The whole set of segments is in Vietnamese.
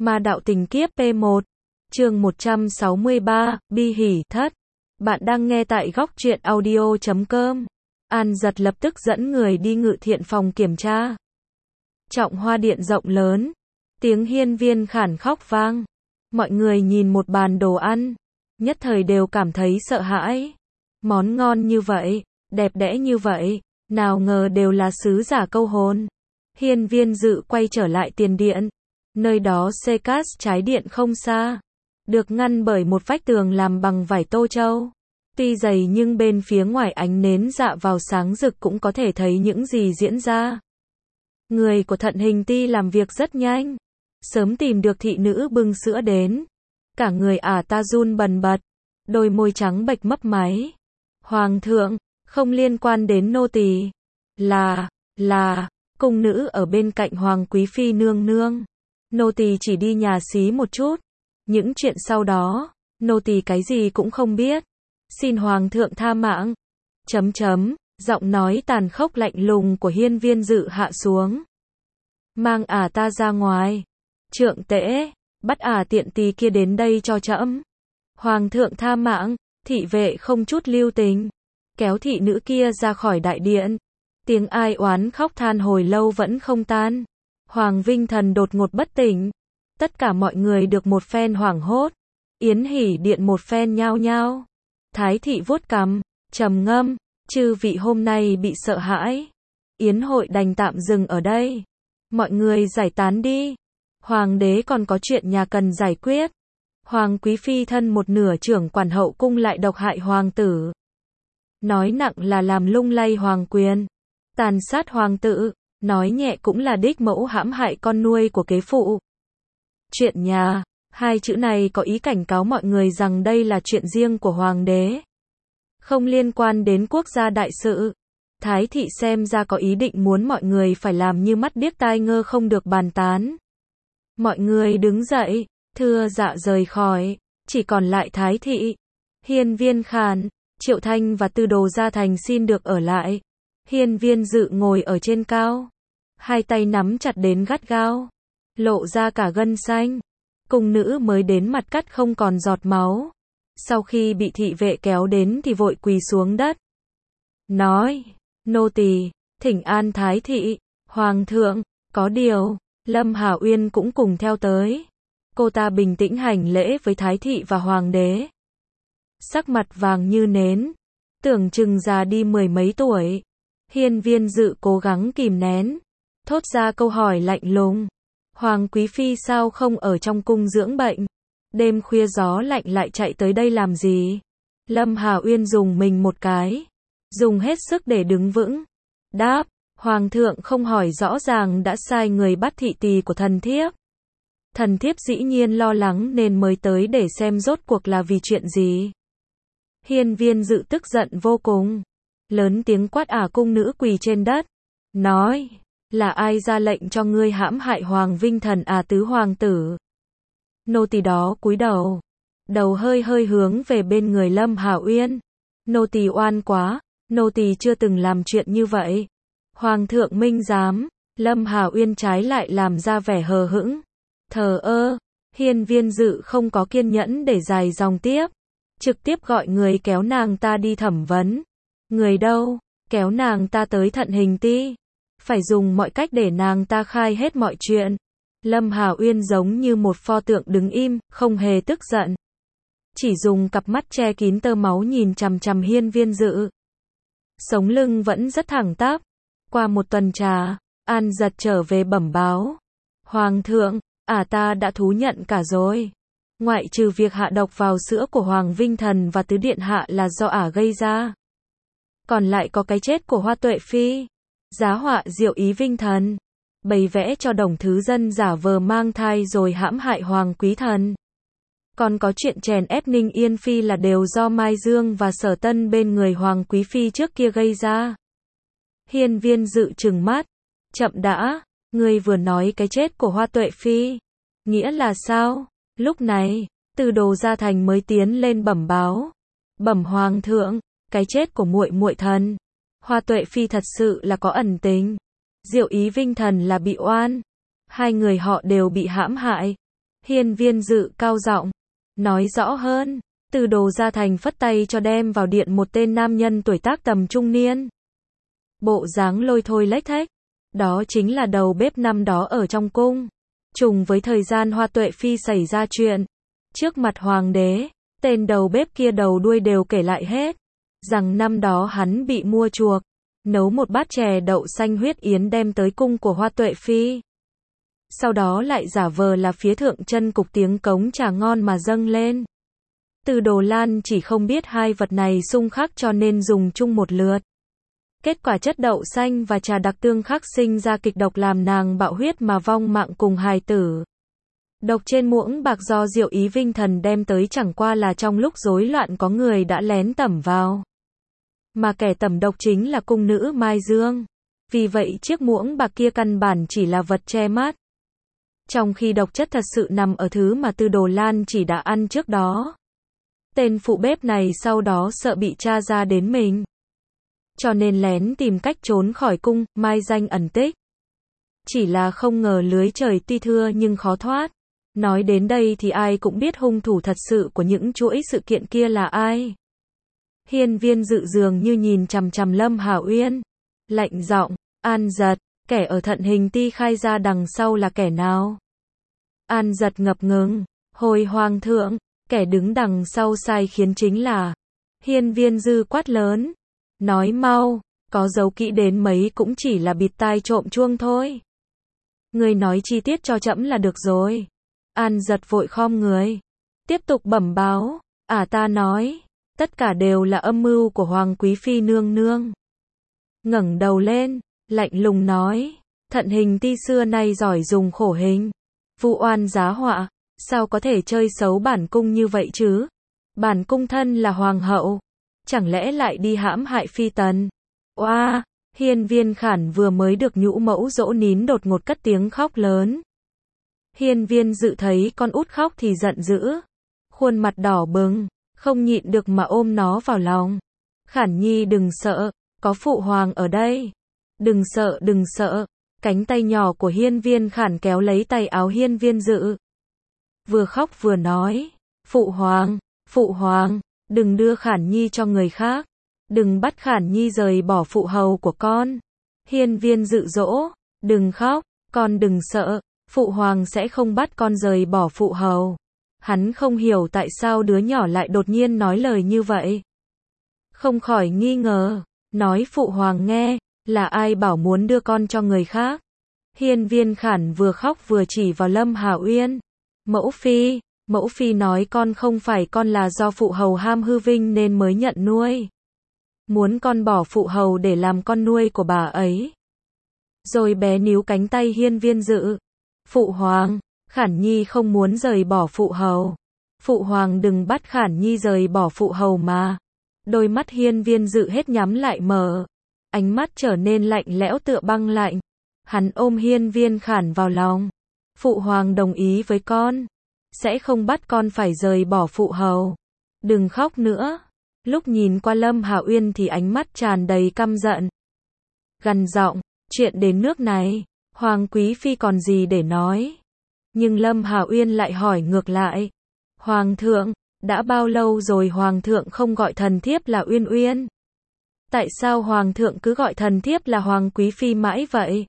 Ma đạo tình kiếp P1, chương 163, bi hỉ thất. Bạn đang nghe tại góc truyện audio.com. An Giật lập tức dẫn người đi Ngự Thiện phòng kiểm tra. Trọng Hoa điện rộng lớn, tiếng hiên viên khản khóc vang. Mọi người nhìn một bàn đồ ăn, nhất thời đều cảm thấy sợ hãi. Món ngon như vậy, đẹp đẽ như vậy, nào ngờ đều là sứ giả câu hồn. Hiên viên Dự quay trở lại tiền điện. Nơi đó xê cát trái điện không xa, được ngăn bởi một vách tường làm bằng vải tô châu. Tuy dày nhưng bên phía ngoài ánh nến dạ vào sáng rực cũng có thể thấy những gì diễn ra. Người của Thận Hình Ti làm việc rất nhanh, sớm tìm được thị nữ bưng sữa đến. Cả người ta run bần bật, đôi môi trắng bệch mấp máy. Hoàng thượng, không liên quan đến nô tỳ, là cung nữ ở bên cạnh Hoàng quý phi nương nương. Nô tỳ chỉ đi nhà xí một chút, những chuyện sau đó, nô tỳ cái gì cũng không biết. Xin Hoàng thượng tha mạng. Giọng nói tàn khốc lạnh lùng của hiên viên Dự hạ xuống. Mang ta ra ngoài. Trượng tễ, bắt tiện tỳ kia đến đây cho trẫm. Hoàng thượng tha mạng, thị vệ không chút lưu tình, kéo thị nữ kia ra khỏi đại điện. Tiếng ai oán khóc than hồi lâu vẫn không tan. Hoàng Vinh Thần đột ngột bất tỉnh. Tất cả mọi người được một phen hoảng hốt. Yến Hỉ điện một phen nhao nhao. Thái thị vuốt cằm, trầm ngâm, chư vị hôm nay bị sợ hãi. Yến hội đành tạm dừng ở đây. Mọi người giải tán đi. Hoàng đế còn có chuyện nhà cần giải quyết. Hoàng quý phi thân một nửa trưởng quản hậu cung lại độc hại hoàng tử. Nói nặng là làm lung lay hoàng quyền, tàn sát hoàng tử. Nói nhẹ cũng là đích mẫu hãm hại con nuôi của kế phụ. Chuyện nhà, hai chữ này có ý cảnh cáo mọi người rằng đây là chuyện riêng của hoàng đế, không liên quan đến quốc gia đại sự. Thái thị xem ra có ý định muốn mọi người phải làm như mắt điếc tai ngơ không được bàn tán. Mọi người đứng dậy, thưa dạ rời khỏi, chỉ còn lại Thái thị, Hiên viên Khản, Triệu Thanh và Tư Đồ Gia Thành xin được ở lại. Hiên viên Dự ngồi ở trên cao, hai tay nắm chặt đến gắt gao, lộ ra cả gân xanh. Cung nữ mới đến mặt cắt không còn giọt máu, sau khi bị thị vệ kéo đến thì vội quỳ xuống đất, nói: nô tỳ thỉnh an Thái thị. Hoàng thượng, có điều. Lâm Hà Uyên cũng cùng theo tới. Cô ta bình tĩnh hành lễ với Thái thị và hoàng đế, sắc mặt vàng như nến, tưởng chừng già đi mười mấy tuổi. Hiên viên Dự cố gắng kìm nén, thốt ra câu hỏi lạnh lùng: Hoàng quý phi sao không ở trong cung dưỡng bệnh? Đêm khuya gió lạnh lại chạy tới đây làm gì? Lâm Hà Uyên dùng mình một cái, dùng hết sức để đứng vững, đáp: Hoàng thượng không hỏi rõ ràng đã sai người bắt thị tỳ của thần thiếp. Thần thiếp dĩ nhiên lo lắng nên mới tới để xem rốt cuộc là vì chuyện gì. Hiên viên Dự tức giận vô cùng, lớn tiếng quát cung nữ quỳ trên đất, nói: là ai ra lệnh cho ngươi hãm hại Hoàng Vinh Thần tứ hoàng tử? Nô tỳ đó cúi đầu, đầu hơi hơi hướng về bên người Lâm Hà Uyên. Nô tỳ oan quá, nô tỳ chưa từng làm chuyện như vậy. Hoàng thượng minh giám. Lâm Hà Uyên trái lại làm ra vẻ hờ hững, thờ ơ. Hiên viên Dự không có kiên nhẫn để dài dòng tiếp, trực tiếp gọi người kéo nàng ta đi thẩm vấn. Người đâu? Kéo nàng ta tới Thận Hình Ti, phải dùng mọi cách để nàng ta khai hết mọi chuyện. Lâm Hà Uyên giống như một pho tượng đứng im, không hề tức giận, chỉ dùng cặp mắt che kín tơ máu nhìn chằm chằm hiên viên Dự. Sống lưng vẫn rất thẳng tắp. Qua một tuần trà, An Giật trở về bẩm báo: Hoàng thượng, ta đã thú nhận cả rồi. Ngoại trừ việc hạ độc vào sữa của Hoàng Vinh Thần và tứ điện hạ là do gây ra, còn lại có cái chết của Hoa Tuệ Phi, giá họa Diệu Ý Vinh Thần, bày vẽ cho Đồng Thứ Dân giả vờ mang thai rồi hãm hại Hoàng Quý Thần. Còn có chuyện chèn ép Ninh Yên Phi là đều do Mai Dương và Sở Tân bên người Hoàng Quý Phi trước kia gây ra. Hiên viên Dự trừng mắt, chậm đã, ngươi vừa nói cái chết của Hoa Tuệ Phi, nghĩa là sao? Lúc này, Tư Đồ Gia Thành mới tiến lên bẩm báo: bẩm Hoàng thượng, cái chết của muội muội thần, Hoa Tuệ Phi thật sự là có ẩn tình. Diệu Ý Vinh Thần là bị oan, hai người họ đều bị hãm hại. Hiên Viên Dự cao giọng nói rõ hơn. Từ Đồ Gia Thành phất tay cho đem vào điện một tên nam nhân tuổi tác tầm trung niên. Bộ dáng lôi thôi lếch thếch. Đó chính là đầu bếp năm đó ở trong cung. Trùng với thời gian Hoa Tuệ Phi xảy ra chuyện. Trước mặt hoàng đế, tên đầu bếp kia đầu đuôi đều kể lại hết. Rằng năm đó hắn bị mua chuộc. Nấu một bát chè đậu xanh huyết yến đem tới cung của Hoa Tuệ Phi. Sau đó lại giả vờ là phía thượng chân cục tiếng cống trà ngon mà dâng lên. Từ Đồ Lan chỉ không biết hai vật này xung khắc cho nên dùng chung một lượt. Kết quả chất đậu xanh và trà đặc tương khắc sinh ra kịch độc làm nàng bạo huyết mà vong mạng cùng hài tử. Độc trên muỗng bạc do Diệu Ý Vinh Thần đem tới chẳng qua là trong lúc rối loạn có người đã lén tẩm vào. Mà kẻ tẩm độc chính là cung nữ Mai Dương. Vì vậy chiếc muỗng bạc kia căn bản chỉ là vật che mắt. Trong khi độc chất thật sự nằm ở thứ mà Từ Đồ Lan chỉ đã ăn trước đó. Tên phụ bếp này sau đó sợ bị tra ra đến mình. Cho nên lén tìm cách trốn khỏi cung, mai danh ẩn tích. Chỉ là không ngờ lưới trời tuy thưa nhưng khó thoát. Nói đến đây thì ai cũng biết hung thủ thật sự của những chuỗi sự kiện kia là ai. Hiên Viên Dự dường như nhìn chằm chằm Lâm Hạo Uyên. Lạnh giọng, An Giật, kẻ ở Thận Hình Ti khai ra đằng sau là kẻ nào? An Giật ngập ngừng, hồi hoàng thượng, kẻ đứng đằng sau sai khiến chính là. Hiên Viên Dư quát lớn. Nói mau, có giấu kỹ đến mấy cũng chỉ là bịt tai trộm chuông thôi. Người nói chi tiết cho trẫm là được rồi. An Giật vội khom người. Tiếp tục bẩm báo, ta nói, tất cả đều là âm mưu của Hoàng Quý Phi nương nương. Ngẩng đầu lên, lạnh lùng nói, Thận Hình Ti xưa nay giỏi dùng khổ hình. Vu oan giá họa, sao có thể chơi xấu bản cung như vậy chứ? Bản cung thân là hoàng hậu. Chẳng lẽ lại đi hãm hại phi tần? Oa, Hiên Viên Khản vừa mới được nhũ mẫu dỗ nín đột ngột cất tiếng khóc lớn. Hiên Viên Dự thấy con út khóc thì giận dữ. Khuôn mặt đỏ bừng, không nhịn được mà ôm nó vào lòng. Khản Nhi đừng sợ, có phụ hoàng ở đây. Đừng sợ. Cánh tay nhỏ của Hiên Viên Khản kéo lấy tay áo Hiên Viên Dự. Vừa khóc vừa nói, phụ hoàng, đừng đưa Khản Nhi cho người khác. Đừng bắt Khản Nhi rời bỏ phụ hầu của con. Hiên Viên Dự dỗ, đừng khóc, con đừng sợ, phụ hoàng sẽ không bắt con rời bỏ phụ hầu. Hắn không hiểu tại sao đứa nhỏ lại đột nhiên nói lời như vậy. Không khỏi nghi ngờ, nói phụ hoàng nghe, là ai bảo muốn đưa con cho người khác. Hiên Viên Khản vừa khóc vừa chỉ vào Lâm Hạo Uyên. Mẫu phi nói con không phải con là do phụ hầu ham hư vinh nên mới nhận nuôi. Muốn con bỏ phụ hầu để làm con nuôi của bà ấy. Rồi bé níu cánh tay Hiên Viên Dự. Phụ hoàng, Khản Nhi không muốn rời bỏ phụ hầu. Phụ hoàng đừng bắt Khản Nhi rời bỏ phụ hầu mà. Đôi mắt Hiên Viên Dự hết nhắm lại mở. Ánh mắt trở nên lạnh lẽo tựa băng lạnh. Hắn ôm Hiên Viên Khản vào lòng. Phụ hoàng đồng ý với con. Sẽ không bắt con phải rời bỏ phụ hầu. Đừng khóc nữa. Lúc nhìn qua Lâm Hạo Uyên thì ánh mắt tràn đầy căm giận. Gằn giọng, chuyện đến nước này, Hoàng Quý Phi còn gì để nói. Nhưng Lâm Hạo Uyên lại hỏi ngược lại. Hoàng thượng, đã bao lâu rồi Hoàng thượng không gọi thần thiếp là Uyên Uyên? Tại sao Hoàng thượng cứ gọi thần thiếp là Hoàng Quý Phi mãi vậy?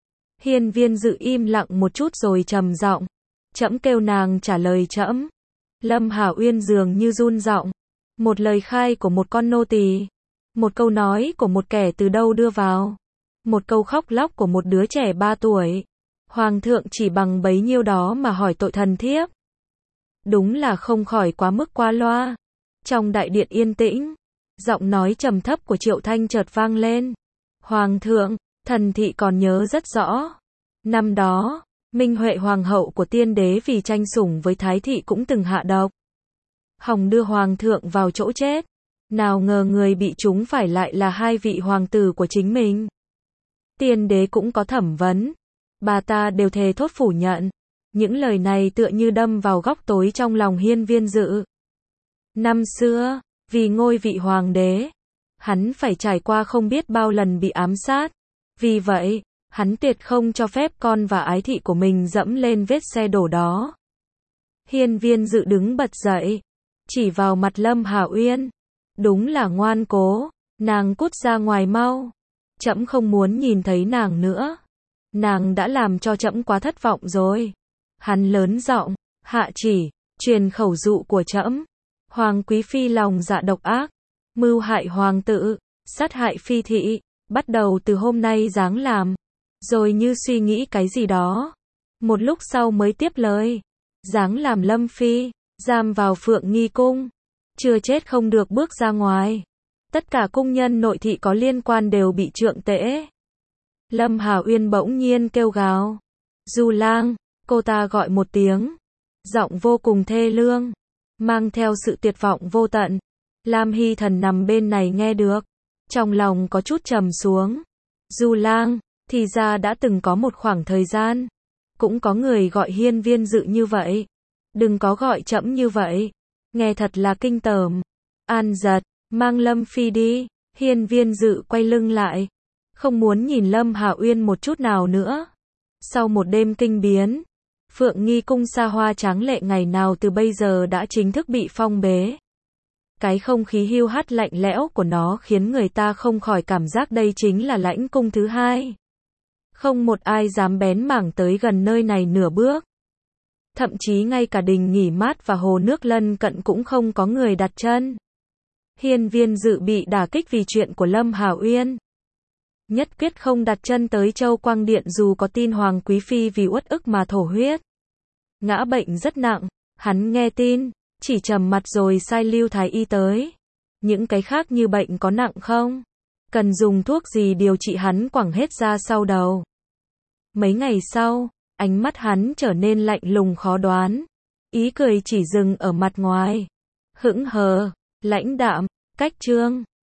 Hiên Viên Dự im lặng một chút rồi trầm giọng. Trẫm kêu nàng trả lời trẫm. Lâm Hạo Uyên dường như run giọng. Một lời khai của một con nô tỳ. Một câu nói của một kẻ từ đâu đưa vào. Một câu khóc lóc của một đứa trẻ 3 tuổi. Hoàng thượng chỉ bằng bấy nhiêu đó mà hỏi tội thần thiếp. Đúng là không khỏi quá mức qua loa. Trong đại điện yên tĩnh, giọng nói trầm thấp của Triệu Thanh chợt vang lên. Hoàng thượng, thần thị còn nhớ rất rõ. Năm đó, Minh Huệ hoàng hậu của tiên đế vì tranh sủng với Thái thị cũng từng hạ độc. Hòng đưa hoàng thượng vào chỗ chết. Nào ngờ người bị trúng phải lại là hai vị hoàng tử của chính mình. Tiên đế cũng có thẩm vấn. Bà ta đều thề thốt phủ nhận. Những lời này tựa như đâm vào góc tối trong lòng Hiên Viên Dự. Năm xưa, vì ngôi vị hoàng đế, hắn phải trải qua không biết bao lần bị ám sát. Vì vậy, hắn tuyệt không cho phép con và ái thị của mình dẫm lên vết xe đổ đó. Hiên Viên Dự đứng bật dậy, chỉ vào mặt Lâm Hạo Uyên. Đúng là ngoan cố, nàng cút ra ngoài mau. Trẫm không muốn nhìn thấy nàng nữa. Nàng đã làm cho trẫm quá thất vọng rồi. Hắn lớn giọng, hạ chỉ, truyền khẩu dụ của trẫm. Hoàng quý phi lòng dạ độc ác, mưu hại hoàng tử, sát hại phi thị, bắt đầu từ hôm nay giáng làm. Rồi như suy nghĩ cái gì đó, một lúc sau mới tiếp lời. Giáng làm Lâm phi, giam vào Phượng Nghi cung, chưa chết không được bước ra ngoài. Tất cả cung nhân nội thị có liên quan đều bị trượng tễ. Lâm Hạo Uyên bỗng nhiên kêu gào. Du Lang, cô ta gọi một tiếng, giọng vô cùng thê lương, mang theo sự tuyệt vọng vô tận. Lam Hy Thần nằm bên này nghe được, trong lòng có chút trầm xuống. Du Lang, thì ra đã từng có một khoảng thời gian, cũng có người gọi Hiên Viên Dự như vậy. Đừng có gọi trẫm như vậy, nghe thật là kinh tởm. An Giật, mang Lâm phi đi. Hiên Viên Dự quay lưng lại, không muốn nhìn Lâm Hạo Uyên một chút nào nữa. Sau một đêm kinh biến, Phượng Nghi cung xa hoa tráng lệ ngày nào từ bây giờ đã chính thức bị phong bế. Cái không khí hiu hắt lạnh lẽo của nó khiến người ta không khỏi cảm giác đây chính là lãnh cung thứ hai. Không một ai dám bén mảng tới gần nơi này nửa bước. Thậm chí ngay cả đình nghỉ mát và hồ nước lân cận cũng không có người đặt chân. Hiên Viên Dự bị đả kích vì chuyện của Lâm Hạo Uyên. Nhất quyết không đặt chân tới Châu Quang Điện dù có tin Hoàng quý phi vì uất ức mà thổ huyết. Ngã bệnh rất nặng, hắn nghe tin, chỉ trầm mặt rồi sai Lưu Thái Y tới. Những cái khác như bệnh có nặng không? Cần dùng thuốc gì điều trị hắn quẳng hết ra sau đầu. Mấy ngày sau, ánh mắt hắn trở nên lạnh lùng khó đoán. Ý cười chỉ dừng ở mặt ngoài. Hững hờ, lãnh đạm, cách trương.